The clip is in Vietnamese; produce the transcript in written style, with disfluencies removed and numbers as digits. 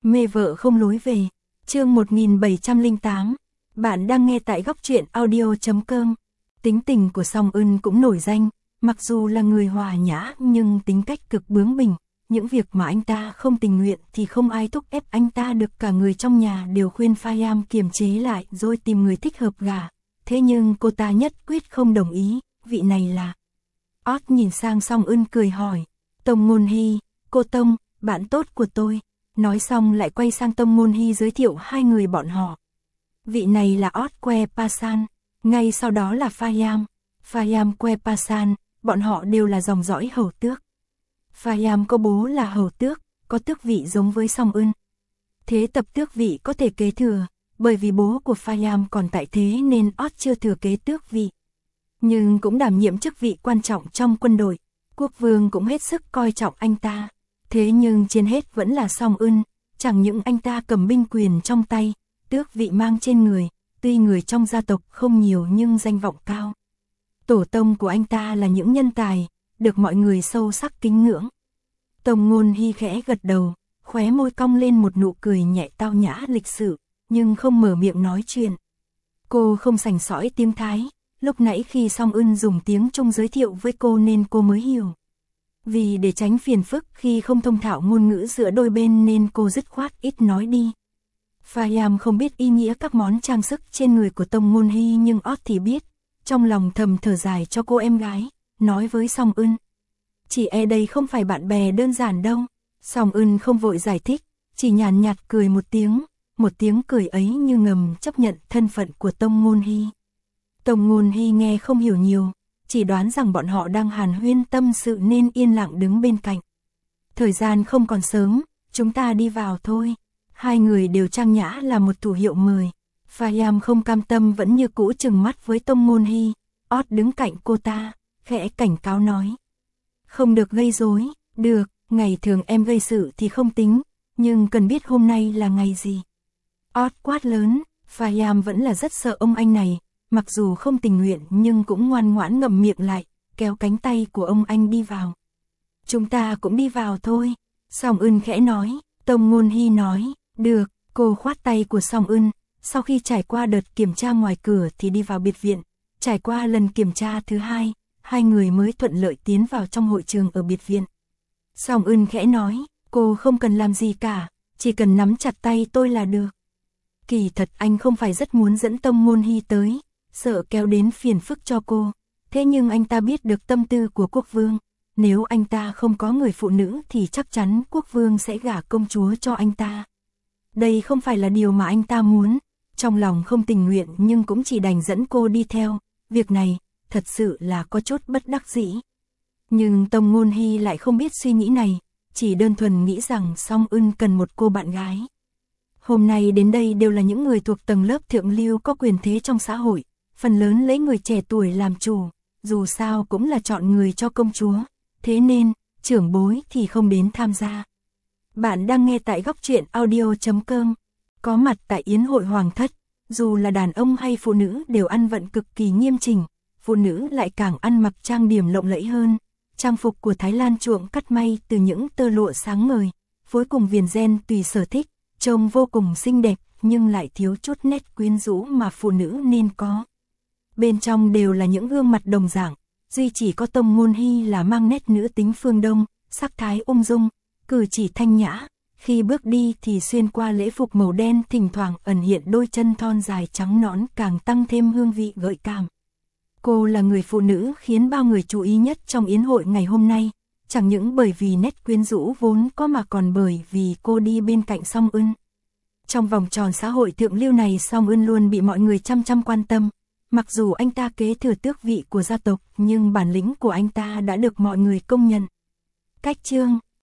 Mê vợ không lối về. Chương 1708. Bạn đang nghe tại góc truyện audio.com. Tính tình của Song Eun cũng nổi danh, mặc dù là người hòa nhã nhưng tính cách cực bướng bỉnh, những việc mà anh ta không tình nguyện thì không ai thúc ép anh ta được, cả người trong nhà đều khuyên Pha-yam kiềm chế lại rồi tìm người thích hợp gả. Thế nhưng cô ta nhất quyết không đồng ý, vị này là... Ot nhìn sang Song Eun cười hỏi, Tông Ngôn Hy, cô Tông, bạn tốt của tôi. Nói xong lại quay sang Tông Ngôn Hy giới thiệu hai người bọn họ. Vị này là Ot Que Pasan, ngay sau đó là Pha-yam Que Pasan, bọn họ đều là dòng dõi hầu tước. Pha-yam có bố là hầu tước, có tước vị giống với Song Eun. Thế tập tước vị có thể kế thừa, bởi vì bố của Pha-yam còn tại thế nên Ot chưa thừa kế tước vị. Nhưng cũng đảm nhiệm chức vị quan trọng trong quân đội, quốc vương cũng hết sức coi trọng anh ta. Thế nhưng trên hết vẫn là Song Eun, chẳng những anh ta cầm binh quyền trong tay, tước vị mang trên người, tuy người trong gia tộc không nhiều nhưng danh vọng cao. Tổ tông của anh ta là những nhân tài, được mọi người sâu sắc kính ngưỡng. Tông Ngôn Hy khẽ gật đầu, khóe môi cong lên một nụ cười nhẹ tao nhã lịch sự, nhưng không mở miệng nói chuyện. Cô không sành sỏi tiếng Thái, lúc nãy khi Song Eun dùng tiếng Trung giới thiệu với cô nên cô mới hiểu. Vì để tránh phiền phức khi không thông thạo ngôn ngữ giữa đôi bên nên cô dứt khoát ít nói đi. Pha-yam không biết ý nghĩa các món trang sức trên người của Tông Ngôn Hy nhưng Ot thì biết, trong lòng thầm thở dài cho cô em gái, nói với Song Eun. Chị đây không phải bạn bè đơn giản đâu. Song Eun không vội giải thích, chỉ nhàn nhạt cười một tiếng cười ấy như ngầm chấp nhận thân phận của Tông Ngôn Hy. Tông Ngôn Hy nghe không hiểu nhiều, chỉ đoán rằng bọn họ đang hàn huyên tâm sự nên yên lặng đứng bên cạnh. Thời gian không còn sớm, chúng ta đi vào thôi. Hai người đều trang nhã là một thủ hiệu mời. Pha-yam không cam tâm vẫn như cũ trừng mắt với Tông Ngôn Hy. Ot đứng cạnh cô ta, khẽ cảnh cáo nói. Không được gây rối, được, ngày thường em gây sự thì không tính, nhưng cần biết hôm nay là ngày gì. Ot quát lớn, Pha-yam vẫn là rất sợ ông anh này, mặc dù không tình nguyện nhưng cũng ngoan ngoãn ngậm miệng lại, kéo cánh tay của ông anh đi vào. Chúng ta cũng đi vào thôi, Song Eun khẽ nói. Tông Ngôn Hy nói, được, cô khoát tay của Song Eun. Sau khi trải qua đợt kiểm tra ngoài cửa thì đi vào biệt viện, trải qua lần kiểm tra thứ hai, hai người mới thuận lợi tiến vào trong hội trường ở biệt viện. Song Eun khẽ nói, cô không cần làm gì cả, chỉ cần nắm chặt tay tôi là được. Kỳ thật anh không phải rất muốn dẫn Tông Ngôn Hy tới, sợ kéo đến phiền phức cho cô, thế nhưng anh ta biết được tâm tư của quốc vương. Nếu anh ta không có người phụ nữ thì chắc chắn quốc vương sẽ gả công chúa cho anh ta. Đây không phải là điều mà anh ta muốn, trong lòng không tình nguyện nhưng cũng chỉ đành dẫn cô đi theo, việc này thật sự là có chút bất đắc dĩ. Nhưng Tông Ngôn Hy lại không biết suy nghĩ này, chỉ đơn thuần nghĩ rằng Song Eun cần một cô bạn gái. Hôm nay đến đây đều là những người thuộc tầng lớp thượng lưu có quyền thế trong xã hội, phần lớn lấy người trẻ tuổi làm chủ, dù sao cũng là chọn người cho công chúa. Thế nên, trưởng bối thì không đến tham gia. Bạn đang nghe tại góc truyện audio.com. Có mặt tại yến hội hoàng thất, dù là đàn ông hay phụ nữ đều ăn vận cực kỳ nghiêm chỉnh, phụ nữ lại càng ăn mặc trang điểm lộng lẫy hơn. Trang phục của Thái Lan chuộng cắt may từ những tơ lụa sáng ngời, phối cùng viền ren tùy sở thích, trông vô cùng xinh đẹp nhưng lại thiếu chút nét quyến rũ mà phụ nữ nên có. Bên trong đều là những gương mặt đồng dạng. Duy chỉ có Tông Ngôn Hy là mang nét nữ tính phương Đông, sắc thái ung dung, cử chỉ thanh nhã, khi bước đi thì xuyên qua lễ phục màu đen thỉnh thoảng ẩn hiện đôi chân thon dài trắng nõn càng tăng thêm hương vị gợi cảm. Cô là người phụ nữ khiến bao người chú ý nhất trong yến hội ngày hôm nay, chẳng những bởi vì nét quyến rũ vốn có mà còn bởi vì cô đi bên cạnh Song Eun. Trong vòng tròn xã hội thượng lưu này Song Eun luôn bị mọi người chăm quan tâm. Mặc dù anh ta kế thừa tước vị của gia tộc nhưng bản lĩnh của anh ta đã được mọi người công nhận. Cách chương